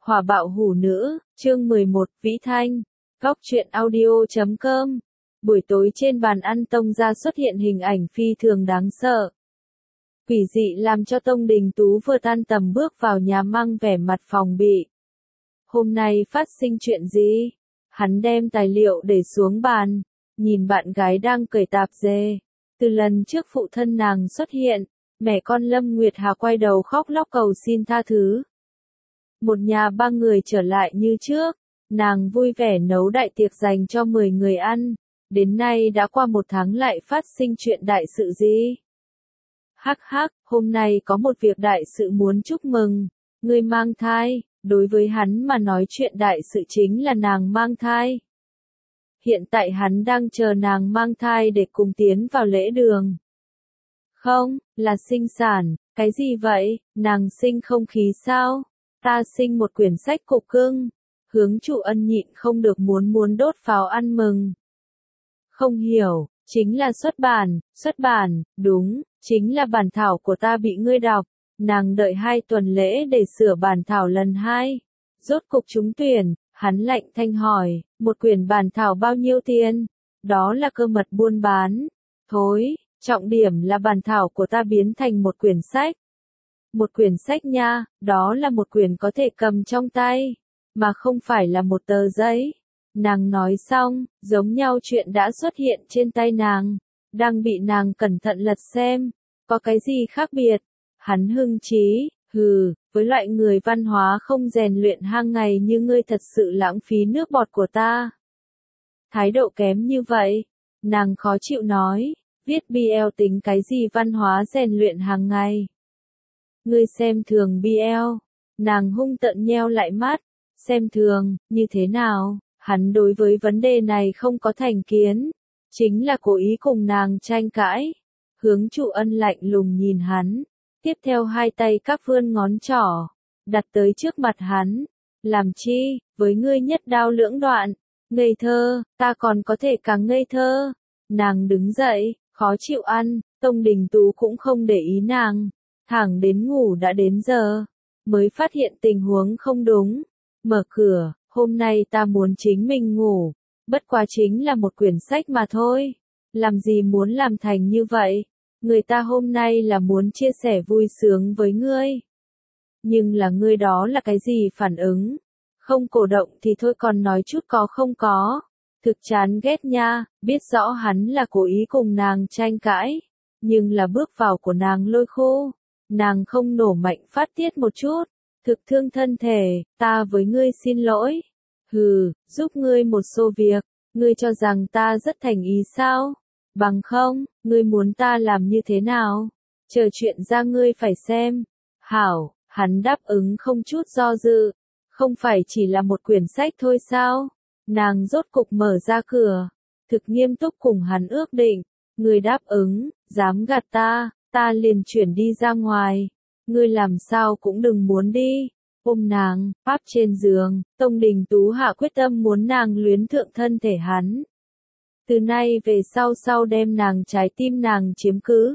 Hỏa bạo hủ nữ, chương 11, Vĩ Thanh. Góc truyện audio.com. Buổi tối trên bàn ăn Tông gia xuất hiện hình ảnh phi thường đáng sợ. Quỷ dị làm cho Tông Đình Tú vừa tan tầm bước vào nhà mang vẻ mặt phòng bị. Hôm nay phát sinh chuyện gì? Hắn đem tài liệu để xuống bàn, nhìn bạn gái đang cởi tạp dề. Từ lần trước phụ thân nàng xuất hiện, mẹ con Lâm Nguyệt Hà quay đầu khóc lóc cầu xin tha thứ. Một nhà ba người trở lại như trước, nàng vui vẻ nấu đại tiệc dành cho 10 người ăn. Đến nay đã qua 1 tháng lại phát sinh chuyện đại sự gì? Hắc hắc, hôm nay có một việc đại sự muốn chúc mừng. Ngươi mang thai, đối với hắn mà nói chuyện đại sự chính là nàng mang thai. Hiện tại hắn đang chờ nàng mang thai để cùng tiến vào lễ đường. Không, là sinh sản, cái gì vậy, nàng sinh không khí sao? Ta sinh một quyển sách cục cưng. Hướng Trụ Ân nhịn không được muốn đốt pháo ăn mừng. Không hiểu, chính là xuất bản, đúng, chính là bản thảo của ta bị ngươi đọc. Nàng đợi 2 tuần lễ để sửa bản thảo lần 2. Rốt cục trúng tuyển, hắn lạnh thanh hỏi, một quyển bản thảo bao nhiêu tiền? Đó là cơ mật buôn bán. Thối, trọng điểm là bản thảo của ta biến thành một quyển sách. Một quyển sách nha, đó là một quyển có thể cầm trong tay, mà không phải là một tờ giấy. Nàng nói xong, giống nhau chuyện đã xuất hiện trên tay nàng, đang bị nàng cẩn thận lật xem, có cái gì khác biệt. Hắn hưng chí, với loại người văn hóa không rèn luyện hàng ngày như ngươi thật sự lãng phí nước bọt của ta. Thái độ kém như vậy, nàng khó chịu nói, viết BL tính cái gì văn hóa rèn luyện hàng ngày. Ngươi xem thường BL, nàng hung tợn nheo lại mắt, xem thường, như thế nào, hắn đối với vấn đề này không có thành kiến, chính là cố ý cùng nàng tranh cãi. Hướng Trụ Ân lạnh lùng nhìn hắn, tiếp theo 2 tay các vươn ngón trỏ, đặt tới trước mặt hắn, làm chi, với ngươi nhất đao lưỡng đoạn, ngây thơ, ta còn có thể càng ngây thơ. Nàng đứng dậy, khó chịu ăn, Tông Đình Tú cũng không để ý nàng. Thẳng đến ngủ đã đến giờ, mới phát hiện tình huống không đúng. Mở cửa, hôm nay ta muốn chính mình ngủ, bất quá chính là một quyển sách mà thôi. Làm gì muốn làm thành như vậy? Người ta hôm nay là muốn chia sẻ vui sướng với ngươi. Nhưng là ngươi đó là cái gì phản ứng? Không cổ động thì thôi còn nói chút có không có. Thực chán ghét nha, biết rõ hắn là cố ý cùng nàng tranh cãi. Nhưng là bước vào của nàng lôi khô. Nàng không nổ mạnh phát tiết một chút, thực thương thân thể, ta với ngươi xin lỗi. Giúp ngươi một số việc, ngươi cho rằng ta rất thành ý sao? Bằng không, ngươi muốn ta làm như thế nào? Chờ chuyện ra ngươi phải xem. Hảo, hắn đáp ứng không chút do dự, không phải chỉ là một quyển sách thôi sao? Nàng rốt cục mở ra cửa, thực nghiêm túc cùng hắn ước định, ngươi đáp ứng, dám gạt ta liền chuyển đi ra ngoài. Ngươi làm sao cũng đừng muốn đi. Ôm nàng, áp trên giường, Tông Đình Tú hạ quyết tâm muốn nàng luyến thượng thân thể hắn. Từ nay về sau đem nàng trái tim nàng chiếm cứ.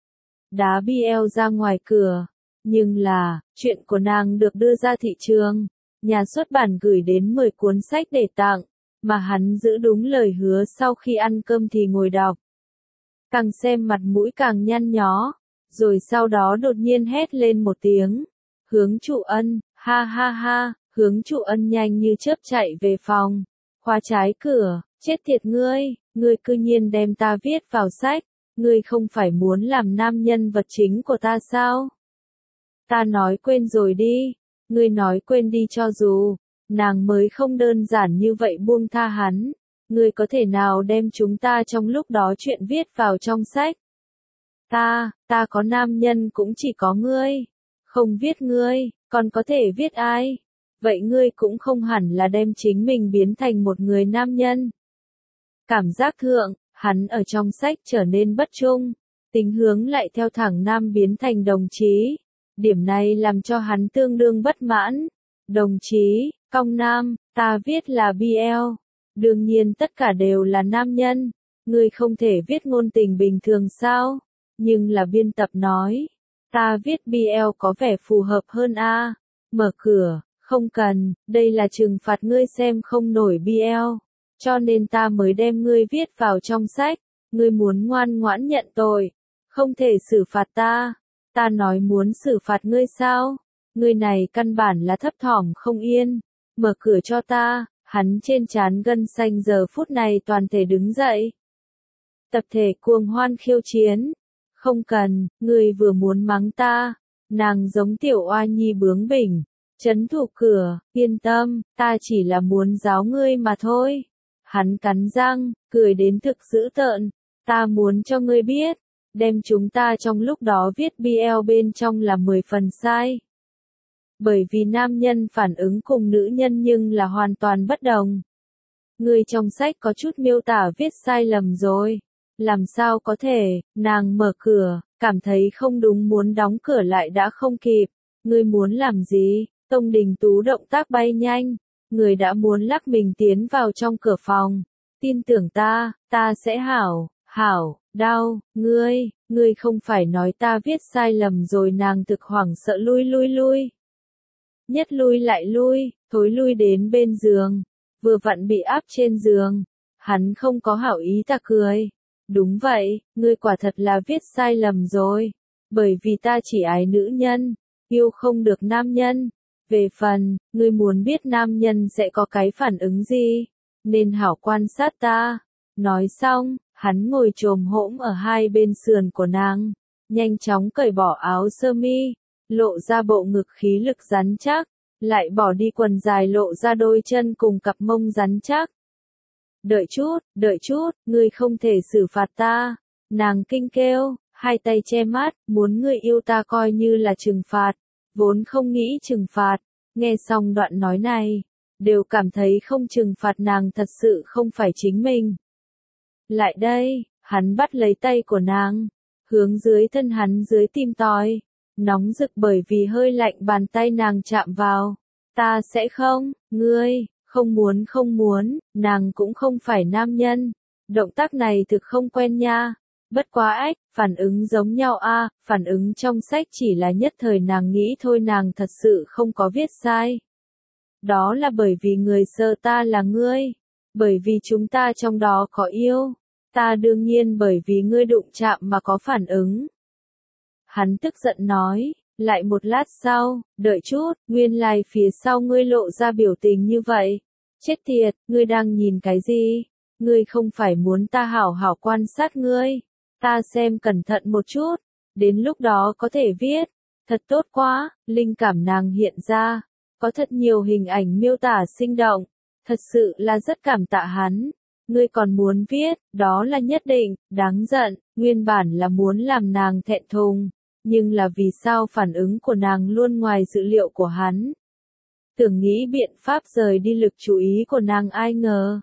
Đá BL ra ngoài cửa. Nhưng là, chuyện của nàng được đưa ra thị trường. Nhà xuất bản gửi đến 10 cuốn sách để tặng, mà hắn giữ đúng lời hứa sau khi ăn cơm thì ngồi đọc. Càng xem mặt mũi càng nhăn nhó, rồi sau đó đột nhiên hét lên một tiếng. Hướng Trụ Ân, ha ha ha, Hướng Trụ Ân nhanh như chớp chạy về phòng, khóa trái cửa, chết tiệt ngươi cư nhiên đem ta viết vào sách, ngươi không phải muốn làm nam nhân vật chính của ta sao? Ta nói quên rồi đi, ngươi nói quên đi cho dù, nàng mới không đơn giản như vậy buông tha hắn. Ngươi có thể nào đem chúng ta trong lúc đó chuyện viết vào trong sách? Ta có nam nhân cũng chỉ có ngươi. Không viết ngươi, còn có thể viết ai? Vậy ngươi cũng không hẳn là đem chính mình biến thành một người nam nhân. Cảm giác thượng, hắn ở trong sách trở nên bất trung, tính hướng lại theo thẳng nam biến thành đồng chí. Điểm này làm cho hắn tương đương bất mãn. Đồng chí, cong nam, ta viết là BL. Đương nhiên tất cả đều là nam nhân, ngươi không thể viết ngôn tình bình thường sao? Nhưng là biên tập nói, ta viết BL có vẻ phù hợp hơn a. Mở cửa, Không cần, đây là trừng phạt ngươi xem không nổi BL, cho nên ta mới đem ngươi viết vào trong sách, ngươi muốn ngoan ngoãn nhận tội, không thể xử phạt ta. Ta nói muốn xử phạt ngươi sao? Ngươi này căn bản là thấp thỏm không yên, mở cửa cho ta. Hắn trên trán gân xanh giờ phút này toàn thể đứng dậy. Tập thể cuồng hoan khiêu chiến. Không cần, ngươi vừa muốn mắng ta. Nàng giống tiểu oa nhi bướng bỉnh. Trấn thủ cửa, yên tâm, ta chỉ là muốn giáo ngươi mà thôi. Hắn cắn răng, cười đến thực dữ tợn. Ta muốn cho ngươi biết, đem chúng ta trong lúc đó viết BL bên trong là 10 phần sai. Bởi vì nam nhân phản ứng cùng nữ nhân nhưng là hoàn toàn bất đồng. Ngươi trong sách có chút miêu tả viết sai lầm rồi. Làm sao có thể, nàng mở cửa, cảm thấy không đúng muốn đóng cửa lại đã không kịp. Ngươi muốn làm gì? Tông Đình Tú động tác bay nhanh. Người đã muốn lắc mình tiến vào trong cửa phòng. Tin tưởng ta sẽ hảo, đau, ngươi không phải nói ta viết sai lầm rồi. Nàng thực hoảng sợ lui. Nhất lui lại lui, thối lui đến bên giường, vừa vặn bị áp trên giường. Hắn không có hảo ý ta cười. Đúng vậy, ngươi quả thật là viết sai lầm rồi. Bởi vì ta chỉ ái nữ nhân, yêu không được nam nhân. Về phần, ngươi muốn biết nam nhân sẽ có cái phản ứng gì, nên hảo quan sát ta. Nói xong, hắn ngồi chồm hổm ở hai bên sườn của nàng, nhanh chóng cởi bỏ áo sơ mi, lộ ra bộ ngực khí lực rắn chắc, lại bỏ đi quần dài lộ ra đôi chân cùng cặp mông rắn chắc. Đợi chút, ngươi không thể xử phạt ta. Nàng kinh kêu, hai tay che mắt, muốn ngươi yêu ta coi như là trừng phạt, vốn không nghĩ trừng phạt. Nghe xong đoạn nói này, đều cảm thấy không trừng phạt nàng thật sự không phải chính mình. Lại đây, hắn bắt lấy tay của nàng, hướng dưới thân hắn dưới tim tòi, nóng rực bởi vì hơi lạnh bàn tay nàng chạm vào. Ta sẽ không, ngươi, không muốn, nàng cũng không phải nam nhân. Động tác này thực không quen nha. Bất quá phản ứng giống nhau a, phản ứng trong sách chỉ là nhất thời nàng nghĩ thôi, nàng thật sự không có viết sai. Đó là bởi vì người sơ ta là ngươi, bởi vì chúng ta trong đó có yêu, ta đương nhiên bởi vì ngươi đụng chạm mà có phản ứng. Hắn tức giận nói, lại một lát sau, đợi chút, nguyên lai phía sau ngươi lộ ra biểu tình như vậy. Chết tiệt, ngươi đang nhìn cái gì? Ngươi không phải muốn ta hảo hảo quan sát ngươi. Ta xem cẩn thận một chút, đến lúc đó có thể viết. Thật tốt quá, linh cảm nàng hiện ra, có thật nhiều hình ảnh miêu tả sinh động, thật sự là rất cảm tạ hắn. Ngươi còn muốn viết, đó là nhất định, đáng giận, nguyên bản là muốn làm nàng thẹn thùng, nhưng là vì sao phản ứng của nàng luôn ngoài dự liệu của hắn. Tưởng nghĩ biện pháp rời đi lực chú ý của nàng, ai ngờ.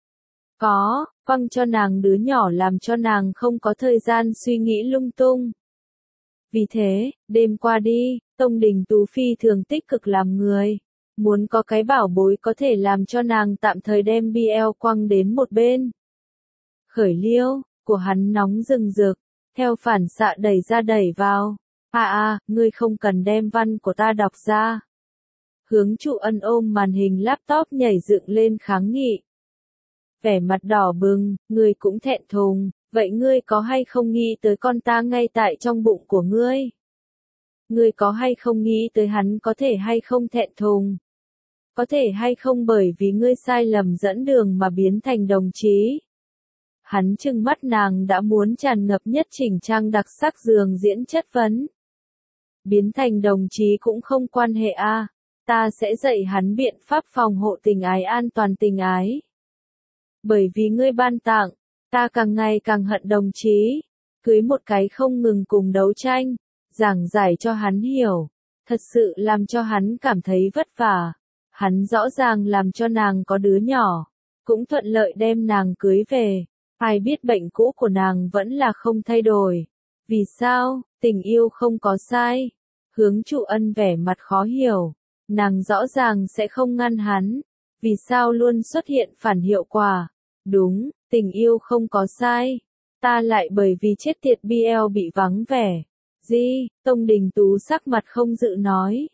Quăng cho nàng đứa nhỏ làm cho nàng không có thời gian suy nghĩ lung tung. Vì thế, đêm qua đi, Tông Đình Tú phi thường tích cực làm người. Muốn có cái bảo bối có thể làm cho nàng tạm thời đem BL quăng đến một bên. Khởi liêu, của hắn nóng rừng rực, theo phản xạ đẩy ra đẩy vào. Ngươi không cần đem văn của ta đọc ra. Hướng Trụ Ân ôm màn hình laptop nhảy dựng lên kháng nghị. Vẻ mặt đỏ bừng, ngươi cũng thẹn thùng, vậy ngươi có hay không nghĩ tới con ta ngay tại trong bụng của ngươi? Ngươi có hay không nghĩ tới hắn có thể hay không thẹn thùng? Có thể hay không bởi vì ngươi sai lầm dẫn đường mà biến thành đồng chí? Hắn trừng mắt nàng đã muốn tràn ngập nhất chỉnh trang đặc sắc giường diễn chất vấn. Biến thành đồng chí cũng không quan hệ a, ta sẽ dạy hắn biện pháp phòng hộ tình ái, an toàn tình ái. Bởi vì ngươi ban tặng, ta càng ngày càng hận đồng chí. Cưới một cái không ngừng cùng đấu tranh, giảng giải cho hắn hiểu, thật sự làm cho hắn cảm thấy vất vả. Hắn rõ ràng làm cho nàng có đứa nhỏ, cũng thuận lợi đem nàng cưới về. Ai biết bệnh cũ của nàng vẫn là không thay đổi. Vì sao, tình yêu không có sai. Hướng Trụ Ân vẻ mặt khó hiểu. Nàng rõ ràng sẽ không ngăn hắn. Vì sao luôn xuất hiện phản hiệu quả. Đúng, tình yêu không có sai. Ta lại bởi vì chết tiệt BL bị vắng vẻ. Gì, Tông Đình Tú sắc mặt không dự nói.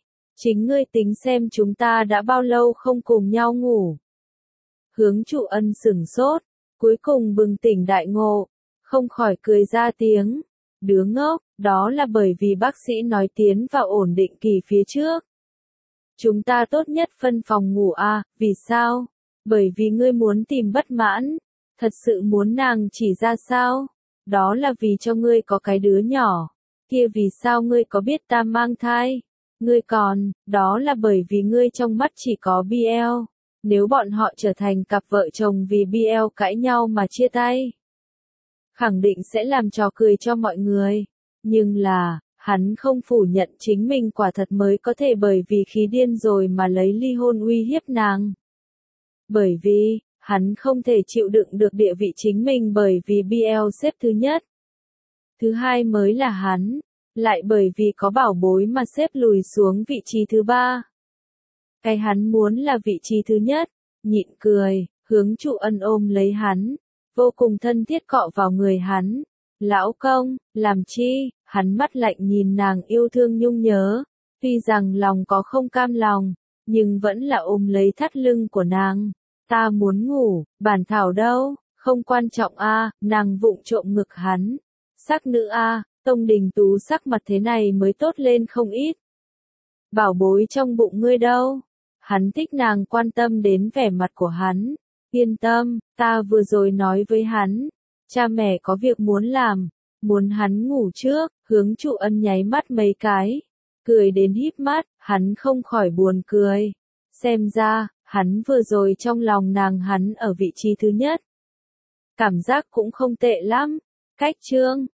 Chính ngươi tính xem chúng ta đã bao lâu không cùng nhau ngủ. Hướng trụ ân sửng sốt, cuối cùng bừng tỉnh đại ngộ, không khỏi cười ra tiếng. Đứa ngốc, đó là bởi vì bác sĩ nói tiến vào ổn định kỳ phía trước. Chúng ta tốt nhất phân phòng ngủ à, vì sao? Bởi vì ngươi muốn tìm bất mãn, thật sự muốn nàng chỉ ra sao? Đó là vì cho ngươi có cái đứa nhỏ, kia vì sao ngươi có biết ta mang thai? Ngươi còn, đó là bởi vì ngươi trong mắt chỉ có BL. Nếu bọn họ trở thành cặp vợ chồng vì BL cãi nhau mà chia tay, khẳng định sẽ làm trò cười cho mọi người. Nhưng là, hắn không phủ nhận chính mình quả thật mới có thể bởi vì khí điên rồi mà lấy ly hôn uy hiếp nàng. Bởi vì, hắn không thể chịu đựng được địa vị chính mình bởi vì BL xếp thứ nhất. Thứ hai mới là hắn, lại bởi vì có bảo bối mà xếp lùi xuống vị trí thứ ba. Cái hắn muốn là vị trí thứ nhất, nhịn cười, hướng trụ ân ôm lấy hắn, vô cùng thân thiết cọ vào người hắn. Lão công, làm chi? Hắn mắt lạnh nhìn nàng yêu thương nhung nhớ, tuy rằng lòng có không cam lòng, nhưng vẫn là ôm lấy thắt lưng của nàng. Ta muốn ngủ, bản thảo đâu, không quan trọng a, nàng vụng trộm ngực hắn. Sắc nữ a, Tông Đình Tú sắc mặt thế này mới tốt lên không ít. Bảo bối trong bụng ngươi đâu? Hắn thích nàng quan tâm đến vẻ mặt của hắn. Yên tâm, ta vừa rồi nói với hắn, cha mẹ có việc muốn làm, muốn hắn ngủ trước. Hướng trụ ân nháy mắt mấy cái, cười đến híp mắt, hắn không khỏi buồn cười. Xem ra, hắn vừa rồi trong lòng nàng hắn ở vị trí thứ nhất. Cảm giác cũng không tệ lắm. Cách chương